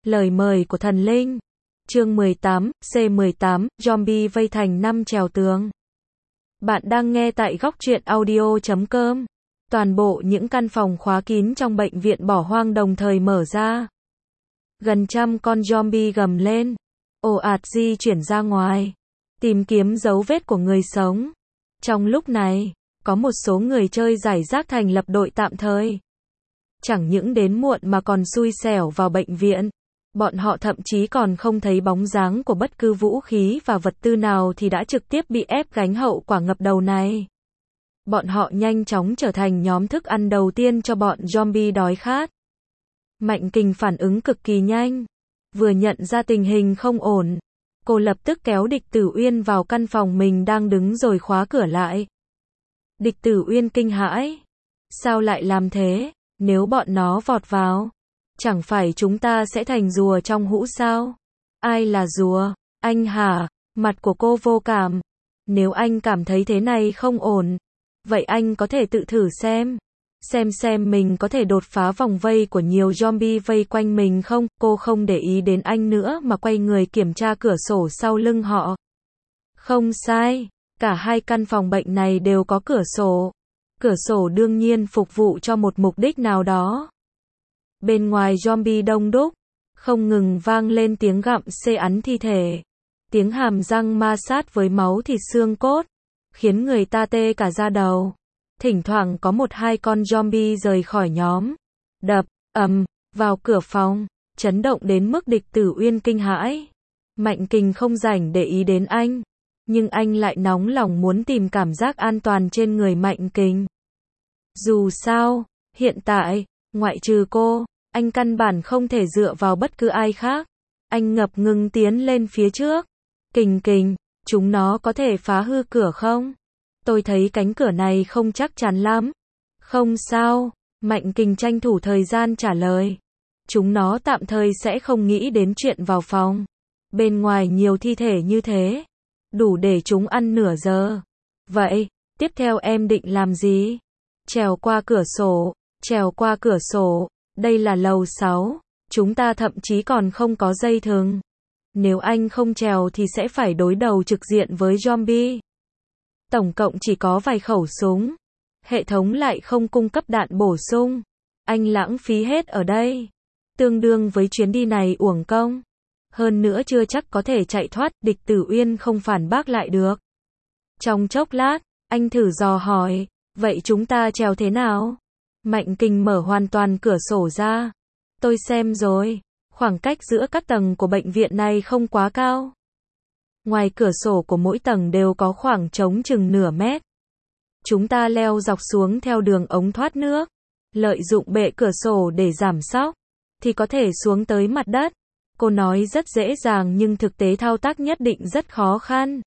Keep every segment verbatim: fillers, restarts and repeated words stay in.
Lời mời của thần linh. Chương mười tám, C mười tám, Zombie vây thành năm trèo tường. Bạn đang nghe tại góc truyện audio chấm com. Toàn bộ những căn phòng khóa kín trong bệnh viện bỏ hoang đồng thời mở ra. Gần trăm con zombie gầm lên, ồ ạt di chuyển ra ngoài, tìm kiếm dấu vết của người sống. Trong lúc này, có một số người chơi giải rác thành lập đội tạm thời. Chẳng những đến muộn mà còn xui xẻo vào bệnh viện. Bọn họ thậm chí còn không thấy bóng dáng của bất cứ vũ khí và vật tư nào thì đã trực tiếp bị ép gánh hậu quả ngập đầu này. Bọn họ nhanh chóng trở thành nhóm thức ăn đầu tiên cho bọn zombie đói khát. Mạnh Kình phản ứng cực kỳ nhanh. Vừa nhận ra tình hình không ổn, cô lập tức kéo Địch Tử Uyên vào căn phòng mình đang đứng rồi khóa cửa lại. Địch Tử Uyên kinh hãi. Sao lại làm thế? Nếu bọn nó vọt vào, chẳng phải chúng ta sẽ thành rùa trong hũ sao? Ai là rùa? Anh hả? Mặt của cô vô cảm. Nếu anh cảm thấy thế này không ổn, vậy anh có thể tự thử xem. Xem xem mình có thể đột phá vòng vây của nhiều zombie vây quanh mình không? Cô không để ý đến anh nữa mà quay người kiểm tra cửa sổ sau lưng họ. Không sai, cả hai căn phòng bệnh này đều có cửa sổ. Cửa sổ đương nhiên phục vụ cho một mục đích nào đó. Bên ngoài zombie đông đúc, không ngừng vang lên tiếng gặm xé ắn thi thể, tiếng hàm răng ma sát với máu thịt xương cốt, khiến người ta tê cả da đầu. Thỉnh thoảng có một hai con zombie rời khỏi nhóm, đập, ầm, vào cửa phòng, chấn động đến mức Địch Tử Uyên kinh hãi. Mạnh Kình không rảnh để ý đến anh, nhưng anh lại nóng lòng muốn tìm cảm giác an toàn trên người Mạnh Kình. Dù sao, hiện tại, ngoại trừ cô, anh căn bản không thể dựa vào bất cứ ai khác. Anh ngập ngừng tiến lên phía trước. Kình Kình, chúng nó có thể phá hư cửa không? Tôi thấy cánh cửa này không chắc chắn lắm. Không sao, Mạnh Kình tranh thủ thời gian trả lời. Chúng nó tạm thời sẽ không nghĩ đến chuyện vào phòng. Bên ngoài nhiều thi thể như thế, đủ để chúng ăn nửa giờ. Vậy, tiếp theo em định làm gì? Trèo qua cửa sổ, trèo qua cửa sổ, đây là lầu sáu, chúng ta thậm chí còn không có dây thừng. Nếu anh không trèo thì sẽ phải đối đầu trực diện với zombie. Tổng cộng chỉ có vài khẩu súng, hệ thống lại không cung cấp đạn bổ sung. Anh lãng phí hết ở đây, tương đương với chuyến đi này uổng công. Hơn nữa chưa chắc có thể chạy thoát, Địch Tử Uyên không phản bác lại được. Trong chốc lát, anh thử dò hỏi, vậy chúng ta trèo thế nào? Mạnh Kình mở hoàn toàn cửa sổ ra. Tôi xem rồi, khoảng cách giữa các tầng của bệnh viện này không quá cao. Ngoài cửa sổ của mỗi tầng đều có khoảng trống chừng nửa mét. Chúng ta leo dọc xuống theo đường ống thoát nước, lợi dụng bệ cửa sổ để giảm sóc, thì có thể xuống tới mặt đất. Cô nói rất dễ dàng nhưng thực tế thao tác nhất định rất khó khăn.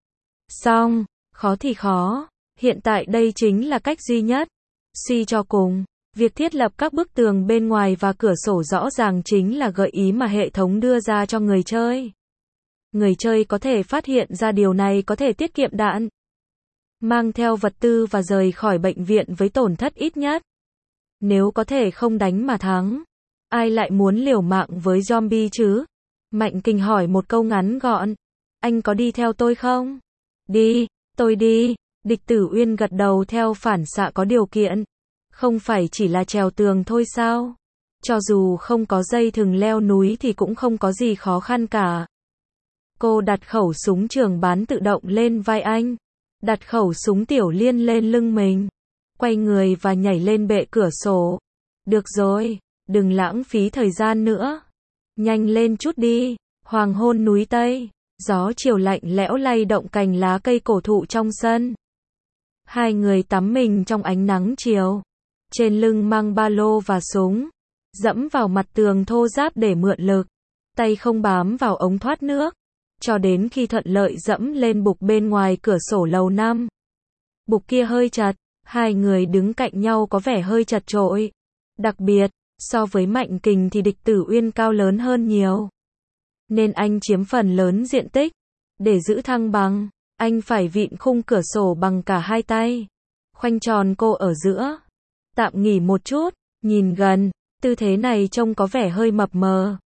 Xong, khó thì khó, hiện tại đây chính là cách duy nhất. Suy cho cùng, việc thiết lập các bức tường bên ngoài và cửa sổ rõ ràng chính là gợi ý mà hệ thống đưa ra cho người chơi. Người chơi có thể phát hiện ra điều này có thể tiết kiệm đạn, mang theo vật tư và rời khỏi bệnh viện với tổn thất ít nhất. Nếu có thể không đánh mà thắng, ai lại muốn liều mạng với zombie chứ? Mạnh Kình hỏi một câu ngắn gọn. Anh có đi theo tôi không? Đi, tôi đi. Địch Tử Uyên gật đầu theo phản xạ có điều kiện. Không phải chỉ là trèo tường thôi sao? Cho dù không có dây thừng leo núi thì cũng không có gì khó khăn cả. Cô đặt khẩu súng trường bán tự động lên vai anh, đặt khẩu súng tiểu liên lên lưng mình, quay người và nhảy lên bệ cửa sổ. Được rồi, đừng lãng phí thời gian nữa. Nhanh lên chút đi. Hoàng hôn núi Tây, gió chiều lạnh lẽo lay động cành lá cây cổ thụ trong sân. Hai người tắm mình trong ánh nắng chiều, trên lưng mang ba lô và súng, dẫm vào mặt tường thô ráp để mượn lực, tay không bám vào ống thoát nước, cho đến khi thuận lợi dẫm lên bục bên ngoài cửa sổ lầu năm. Bục kia hơi chật, hai người đứng cạnh nhau có vẻ hơi chật chội. Đặc biệt, so với Mạnh Kình thì Địch Tử Uyên cao lớn hơn nhiều, nên anh chiếm phần lớn diện tích. Để giữ thăng bằng, anh phải vịn khung cửa sổ bằng cả hai tay, khoanh tròn cô ở giữa. Tạm nghỉ một chút, nhìn gần, tư thế này trông có vẻ hơi mập mờ.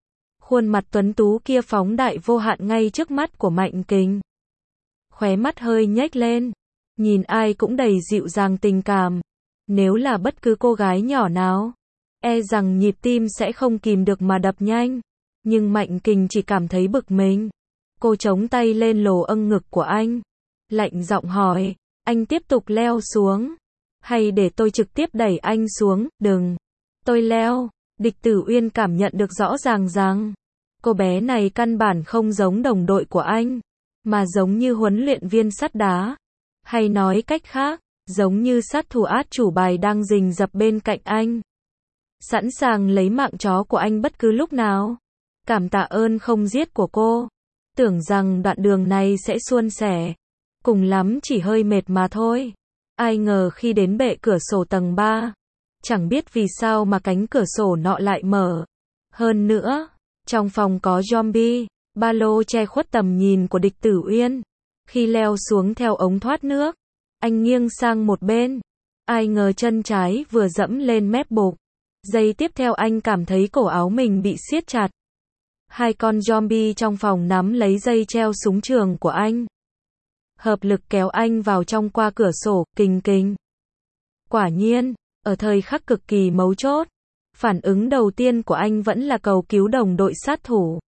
Khuôn mặt tuấn tú kia phóng đại vô hạn ngay trước mắt của Mạnh Kình. Khóe mắt hơi nhếch lên, nhìn ai cũng đầy dịu dàng tình cảm. Nếu là bất cứ cô gái nhỏ nào, e rằng nhịp tim sẽ không kìm được mà đập nhanh. Nhưng Mạnh Kình chỉ cảm thấy bực mình. Cô chống tay lên lồ âng ngực của anh, lạnh giọng hỏi, anh tiếp tục leo xuống, hay để tôi trực tiếp đẩy anh xuống? Đừng, tôi leo. Địch Tử Uyên cảm nhận được rõ ràng rằng, cô bé này căn bản không giống đồng đội của anh, mà giống như huấn luyện viên sắt đá. Hay nói cách khác, giống như sát thủ át chủ bài đang rình rập bên cạnh anh, sẵn sàng lấy mạng chó của anh bất cứ lúc nào. Cảm tạ ơn không giết của cô. Tưởng rằng đoạn đường này sẽ suôn sẻ, cùng lắm chỉ hơi mệt mà thôi. Ai ngờ khi đến bệ cửa sổ tầng ba, chẳng biết vì sao mà cánh cửa sổ nọ lại mở. Hơn nữa, trong phòng có zombie, ba lô che khuất tầm nhìn của Địch Tử Uyên. Khi leo xuống theo ống thoát nước, anh nghiêng sang một bên. Ai ngờ chân trái vừa dẫm lên mép bục, giây tiếp theo anh cảm thấy cổ áo mình bị siết chặt. Hai con zombie trong phòng nắm lấy dây treo súng trường của anh, hợp lực kéo anh vào trong qua cửa sổ. Kình Kình. Quả nhiên, ở thời khắc cực kỳ mấu chốt, phản ứng đầu tiên của anh vẫn là cầu cứu đồng đội sát thủ.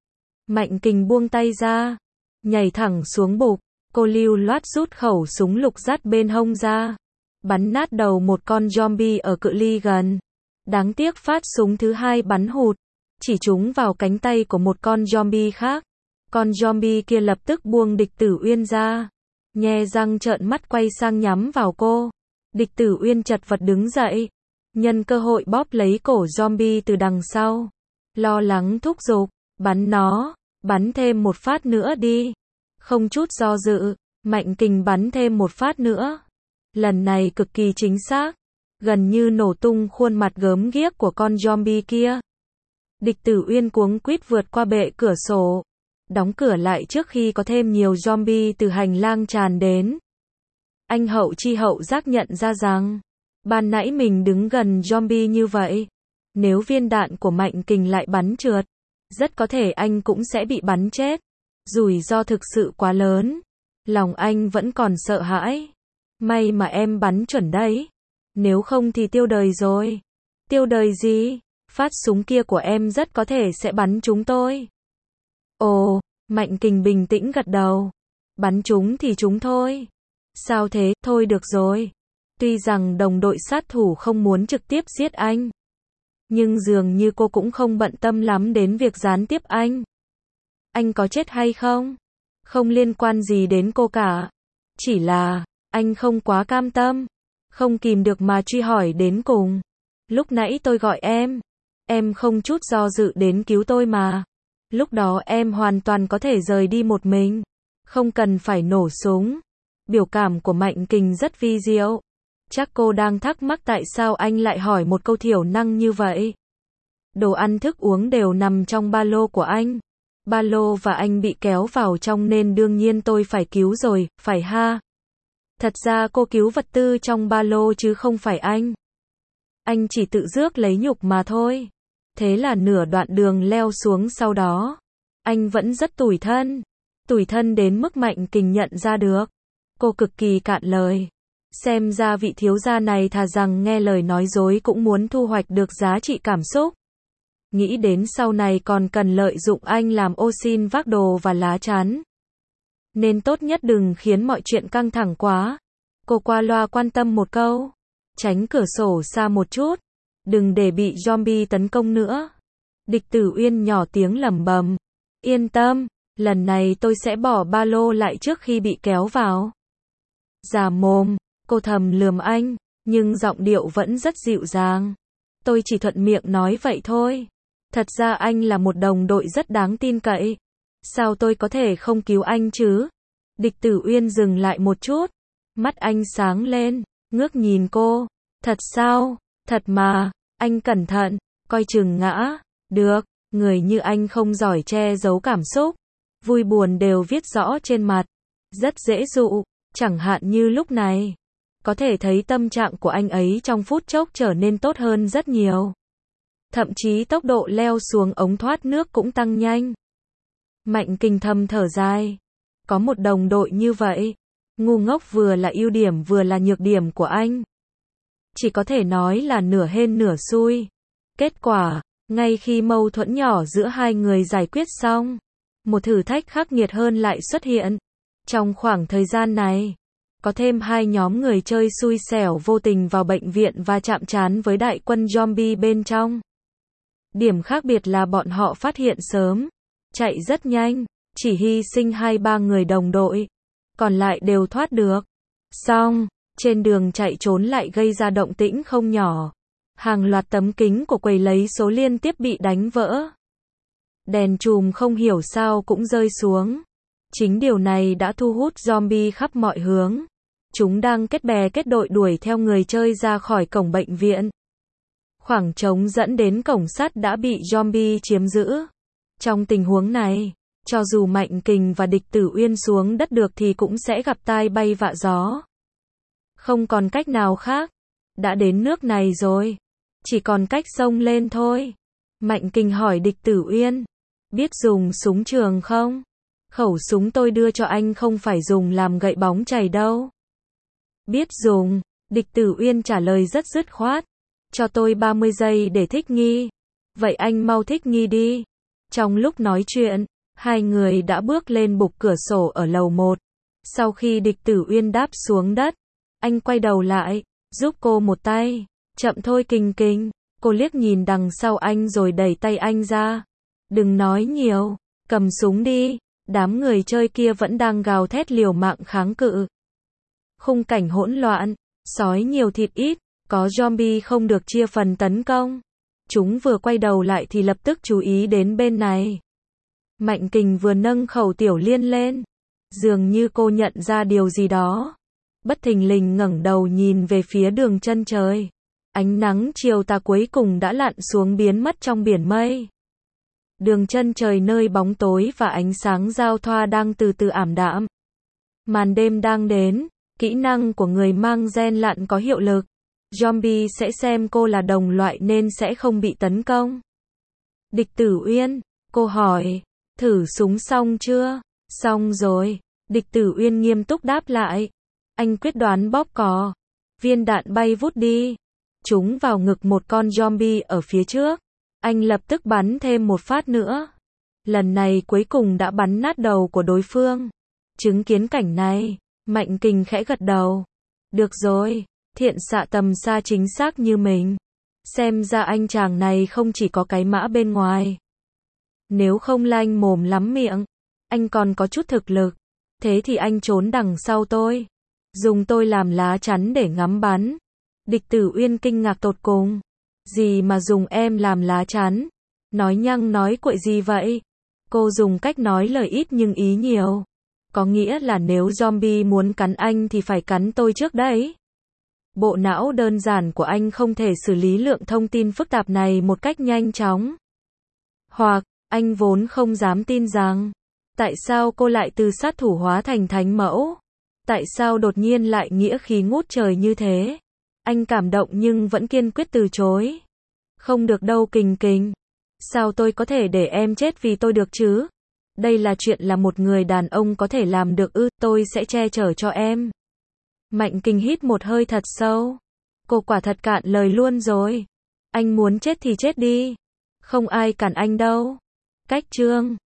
Mạnh Kình buông tay ra, nhảy thẳng xuống bục. Cô lưu loát rút khẩu súng lục dắt bên hông ra, bắn nát đầu một con zombie ở cự ly gần. Đáng tiếc phát súng thứ hai bắn hụt, chỉ trúng vào cánh tay của một con zombie khác. Con zombie kia lập tức buông Địch Tử Uyên ra, nhe răng trợn mắt quay sang nhắm vào cô. Địch Tử Uyên chật vật đứng dậy, nhân cơ hội bóp lấy cổ zombie từ đằng sau, lo lắng thúc giục, bắn nó, bắn thêm một phát nữa đi. Không chút do dự, Mạnh Kình bắn thêm một phát nữa. Lần này cực kỳ chính xác, gần như nổ tung khuôn mặt gớm ghiếc của con zombie kia. Địch Tử Uyên cuống quýt vượt qua bệ cửa sổ, đóng cửa lại trước khi có thêm nhiều zombie từ hành lang tràn đến. Anh hậu chi hậu giác nhận ra rằng, ban nãy mình đứng gần zombie như vậy, nếu viên đạn của Mạnh Kình lại bắn trượt, rất có thể anh cũng sẽ bị bắn chết. Rủi ro thực sự quá lớn. Lòng anh vẫn còn sợ hãi. May mà em bắn chuẩn đấy. Nếu không thì tiêu đời rồi. Tiêu đời gì? Phát súng kia của em rất có thể sẽ bắn chúng tôi. Ồ, Mạnh Kình bình tĩnh gật đầu. Bắn chúng thì chúng thôi. Sao thế? Thôi được rồi. Tuy rằng đồng đội sát thủ không muốn trực tiếp giết anh, nhưng dường như cô cũng không bận tâm lắm đến việc gián tiếp anh. Anh có chết hay không? Không liên quan gì đến cô cả. Chỉ là, anh không quá cam tâm. Không kìm được mà truy hỏi đến cùng. Lúc nãy tôi gọi em. Em không chút do dự đến cứu tôi mà. Lúc đó em hoàn toàn có thể rời đi một mình. Không cần phải nổ súng. Biểu cảm của Mạnh Kình rất vi diệu. Chắc cô đang thắc mắc tại sao anh lại hỏi một câu thiểu năng như vậy. Đồ ăn thức uống đều nằm trong ba lô của anh. Ba lô và anh bị kéo vào trong nên đương nhiên tôi phải cứu rồi, phải ha? Thật ra cô cứu vật tư trong ba lô chứ không phải anh. Anh chỉ tự rước lấy nhục mà thôi. Thế là nửa đoạn đường leo xuống sau đó, anh vẫn rất tủi thân. Tủi thân đến mức Mạnh Kình nhận ra được. Cô cực kỳ cạn lời. Xem ra vị thiếu gia này thà rằng nghe lời nói dối cũng muốn thu hoạch được giá trị cảm xúc. Nghĩ đến sau này còn cần lợi dụng anh làm ô xin vác đồ và lá chắn, nên tốt nhất đừng khiến mọi chuyện căng thẳng quá. Cô qua loa quan tâm một câu. Tránh cửa sổ xa một chút. Đừng để bị zombie tấn công nữa. Địch Tử Uyên nhỏ tiếng lẩm bẩm. Yên tâm, lần này tôi sẽ bỏ ba lô lại trước khi bị kéo vào. Già mồm, cô thầm lườm anh, nhưng giọng điệu vẫn rất dịu dàng. Tôi chỉ thuận miệng nói vậy thôi. Thật ra anh là một đồng đội rất đáng tin cậy. Sao tôi có thể không cứu anh chứ? Địch Tử Uyên dừng lại một chút. Mắt anh sáng lên, ngước nhìn cô. Thật sao? Thật mà, anh cẩn thận, coi chừng ngã. Được, người như anh không giỏi che giấu cảm xúc. Vui buồn đều viết rõ trên mặt. Rất dễ dụ, chẳng hạn như lúc này. Có thể thấy tâm trạng của anh ấy trong phút chốc trở nên tốt hơn rất nhiều. thậm chí tốc độ leo xuống ống thoát nước cũng tăng nhanh. Mạnh Kình thầm thở dài. Có một đồng đội như vậy, ngu ngốc vừa là ưu điểm vừa là nhược điểm của anh. Chỉ có thể nói là nửa hên nửa xui. Kết quả, ngay khi mâu thuẫn nhỏ giữa hai người giải quyết xong, một thử thách khắc nghiệt hơn lại xuất hiện. Trong khoảng thời gian này, có thêm hai nhóm người chơi xui xẻo vô tình vào bệnh viện và chạm trán với đại quân zombie bên trong. Điểm khác biệt là bọn họ phát hiện sớm, chạy rất nhanh, chỉ hy sinh hai ba người đồng đội, còn lại đều thoát được. Xong, trên đường chạy trốn lại gây ra động tĩnh không nhỏ. Hàng loạt tấm kính của quầy lấy số liên tiếp bị đánh vỡ. Đèn chùm không hiểu sao cũng rơi xuống. Chính điều này đã thu hút zombie khắp mọi hướng. Chúng đang kết bè kết đội đuổi theo người chơi ra khỏi cổng bệnh viện. Khoảng trống dẫn đến cổng sắt đã bị zombie chiếm giữ. Trong tình huống này, cho dù Mạnh Kình và Địch Tử Uyên xuống đất được thì cũng sẽ gặp tai bay vạ gió. Không còn cách nào khác. Đã đến nước này rồi. Chỉ còn cách xông lên thôi. Mạnh Kình hỏi Địch Tử Uyên. Biết dùng súng trường không? Khẩu súng tôi đưa cho anh không phải dùng làm gậy bóng chày đâu. Biết dùng. Địch Tử Uyên trả lời rất dứt khoát. Cho tôi ba mươi giây để thích nghi. Vậy anh mau thích nghi đi. Trong lúc nói chuyện, hai người đã bước lên bục cửa sổ ở lầu một. Sau khi Địch Tử Uyên đáp xuống đất, anh quay đầu lại, giúp cô một tay. Chậm thôi Kình Kình. Cô liếc nhìn đằng sau anh rồi đẩy tay anh ra. Đừng nói nhiều, cầm súng đi. Đám người chơi kia vẫn đang gào thét liều mạng kháng cự. Khung cảnh hỗn loạn, sói nhiều thịt ít, có zombie không được chia phần tấn công. Chúng vừa quay đầu lại thì lập tức chú ý đến bên này. Mạnh Kình vừa nâng khẩu tiểu liên lên. Dường như cô nhận ra điều gì đó. Bất thình lình ngẩng đầu nhìn về phía đường chân trời. Ánh nắng chiều tà cuối cùng đã lặn xuống biến mất trong biển mây. Đường chân trời nơi bóng tối và ánh sáng giao thoa đang từ từ ảm đạm. Màn đêm đang đến, kỹ năng của người mang gen lặn có hiệu lực. Zombie sẽ xem cô là đồng loại nên sẽ không bị tấn công. Địch Tử Uyên, cô hỏi, thử súng xong chưa? Xong rồi. Địch Tử Uyên nghiêm túc đáp lại. Anh quyết đoán bóp cò. Viên đạn bay vút đi. Trúng vào ngực một con zombie ở phía trước. Anh lập tức bắn thêm một phát nữa. Lần này cuối cùng đã bắn nát đầu của đối phương. Chứng kiến cảnh này, Mạnh Kình khẽ gật đầu. Được rồi, thiện xạ tầm xa chính xác như mình. Xem ra anh chàng này không chỉ có cái mã bên ngoài. Nếu không lanh mồm lắm miệng, anh còn có chút thực lực. Thế thì anh trốn đằng sau tôi. Dùng tôi làm lá chắn để ngắm bắn. Địch Tử Uyên kinh ngạc tột cùng. Gì mà dùng em làm lá chắn? Nói nhăng nói cuội gì vậy? Cô dùng cách nói lời ít nhưng ý nhiều. Có nghĩa là nếu zombie muốn cắn anh thì phải cắn tôi trước đấy. Bộ não đơn giản của anh không thể xử lý lượng thông tin phức tạp này một cách nhanh chóng. Hoặc, anh vốn không dám tin rằng, tại sao cô lại từ sát thủ hóa thành thánh mẫu? Tại sao đột nhiên lại nghĩa khí ngút trời như thế? Anh cảm động nhưng vẫn kiên quyết từ chối. Không được đâu Kình Kình. Sao tôi có thể để em chết vì tôi được chứ? Đây là chuyện là một người đàn ông có thể làm được ư, tôi sẽ che chở cho em. Mạnh Kình hít một hơi thật sâu. Cô quả thật cạn lời luôn rồi. Anh muốn chết thì chết đi. Không ai cản anh đâu. Cách chương